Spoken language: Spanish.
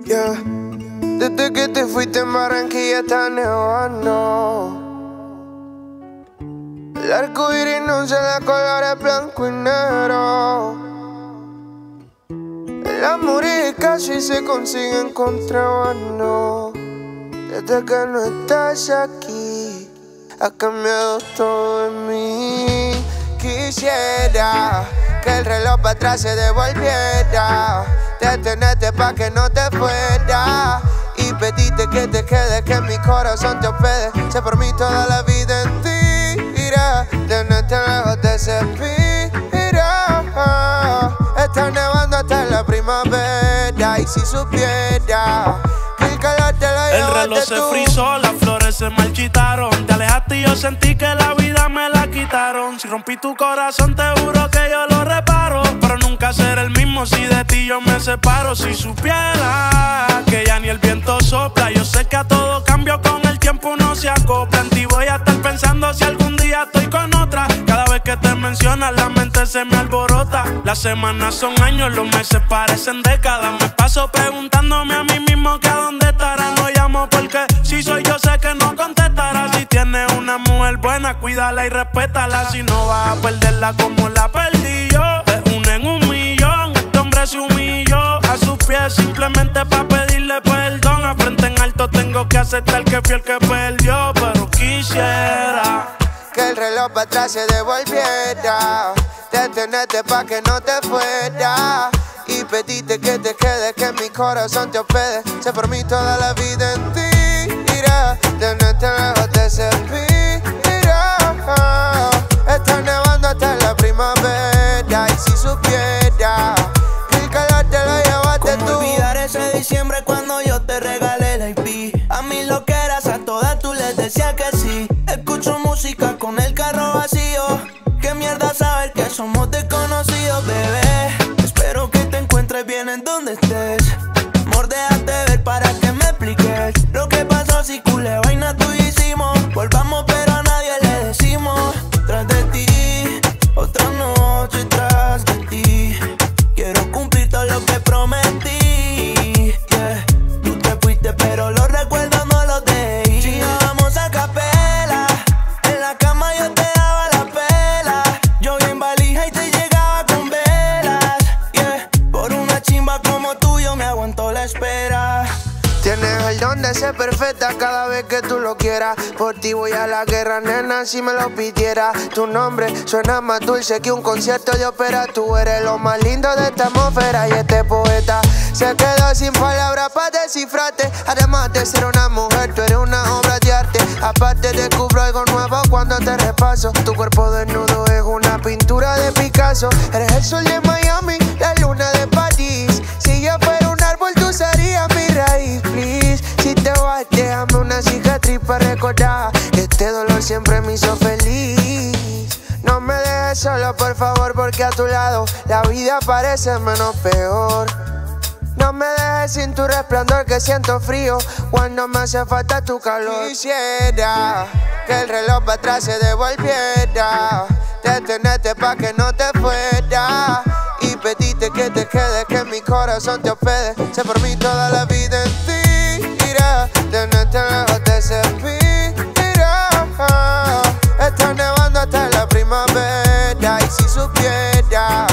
Yeah. Desde que te fuiste en Barranquilla está nevando. El arco iris no se de colores blanco y negro. El amor y casi se consigue en contrabando. Desde que no estás aquí, ha cambiado todo en mí. Quisiera que el reloj para atrás se devolviera, detenerte pa' que no te fuera y pedirte que te quedes, que mi corazón te hospede. Sé por mí toda la vida en ti, irá, tenerte lejos de ese pira. Está nevando hasta la primavera y si supiera que el calor te lo el reloj se frizó, las flores se marchitaron. Te alejaste y yo sentí que la vida me la quitaron. Si rompí tu corazón te juro que yo lo reparo, pero nunca seré el mismo si de ti yo me separo. Si supiera que ya ni el viento sopla, yo sé que a todo cambio con el tiempo uno se acopla. En ti voy a estar pensando si algún día estoy con otra. Cada vez que te mencionas la mente se me alborota. Las semanas son años, los meses parecen décadas. Me paso preguntándome a mí mismo que a dónde estará. No llamo porque si soy yo sé que no contestará. Si tienes una mujer buena, cuídala y respétala. Si no vas a perderla como la perdí yo. De uno en un millón, este hombre se humilló a sus pies simplemente pa' pedirle perdón. A frente en alto tengo que aceptar que fui el que perdió, pero quisiera que el reloj para atrás se devolviera, detenerte pa' que no te fuera y pedirte que te quedes, que mi corazón te hospede. Sé por mí toda la vida en ti, irá, tenerte lejos de ese pira. Está nevando hasta la primavera y si supiera que el calor te lo llevaste tú. ¿Cómo olvidar ese diciembre cuando yo te regalé el IP? A mí lo que eras, a todas tú les decías que sí. Escucho música con el carro vacío. Qué mierda saber que somos desconocidos, bebé. Espero que te encuentres bien en donde estés. Amor, déjate ver para que me expliques lo que pasó, si culé vaina tú hicimos. Volvamos pero a nadie le decimos. Tras de ti, otra noche tras de ti. Quiero cumplir todo lo que prometí, yeah. Tú te fuiste pero los recuerdos no los dejé. Si nos vamos a capela, en la cama yo te daba la pela. Yo bien valija y te llegaba con velas, yeah. Por una chimba como tú yo me aguanto la espera. Tienes el don de ser perfecta cada vez que tú lo quieras. Por ti voy a la guerra, nena, si me lo pidiera. Tu nombre suena más dulce que un concierto de ópera. Tú eres lo más lindo de esta atmósfera y este poeta se quedó sin palabras para descifrarte. Además de ser una mujer, tú eres una obra de arte. Aparte descubro algo nuevo cuando te repaso. Tu cuerpo desnudo es una pintura de Picasso. Eres el sol de Miami, la luna de París. Si yo fuera un árbol, tú serías mi raíz, please. Si te vas, déjame una cicatriz para recordar que este dolor siempre me hizo feliz. No me dejes solo, por favor, porque a tu lado la vida parece menos peor. No me dejes sin tu resplandor, que siento frío cuando me hace falta tu calor. Quisiera que el reloj para atrás se devolviera, detenerte pa' que no te fuera y pedirte que te quedes, que mi corazón te hospede. Sé por mí toda la vida en ti, irá, tenerte lejos de ese pira. Está nevando hasta la primavera y si supiera